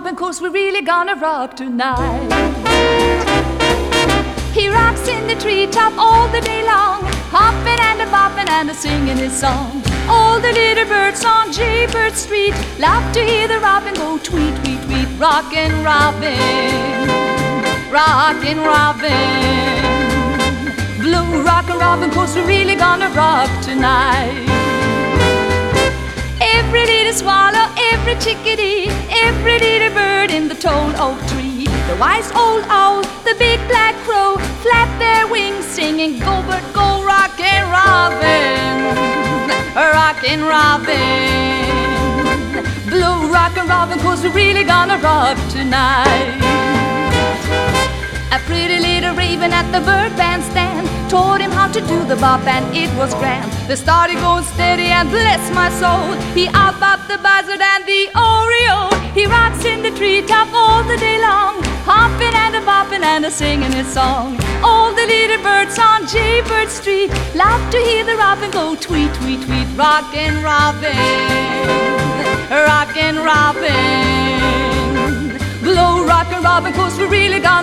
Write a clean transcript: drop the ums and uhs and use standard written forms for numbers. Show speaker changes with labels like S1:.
S1: robin, 'cause we're really gonna rock tonight. He rocks in the treetop all the day long, hopping and a-bopping and a-singing his song. All the little birds on Jaybird Street love to hear the robin go tweet, tweet, tweet. Rockin' Robin, rockin' Robin, blue rockin' Robin, 'cause we're really gonna rock tonight. Every little swallow, every chickadee, every little bird in the tall oak tree, the wise old owl, the big black crow, flap their wings singing, go bird go, rockin' Robin, rockin' Robin, blue rockin' Robin, 'cause we're really gonna rock tonight. A pretty little raven at the bird bandstand taught him how to do the bop, and it was grand. They started going steady, and bless my soul, he out-bopped the buzzard and the oriole. He rocks in the treetop all the day long, hopping and a-bopping and a-singing his song. All the little birds on Jaybird Street love to hear the robin go tweet, tweet, tweet. Rockin' Robin, rockin' Robin, blow rockin' Robin, 'cause we're really gonna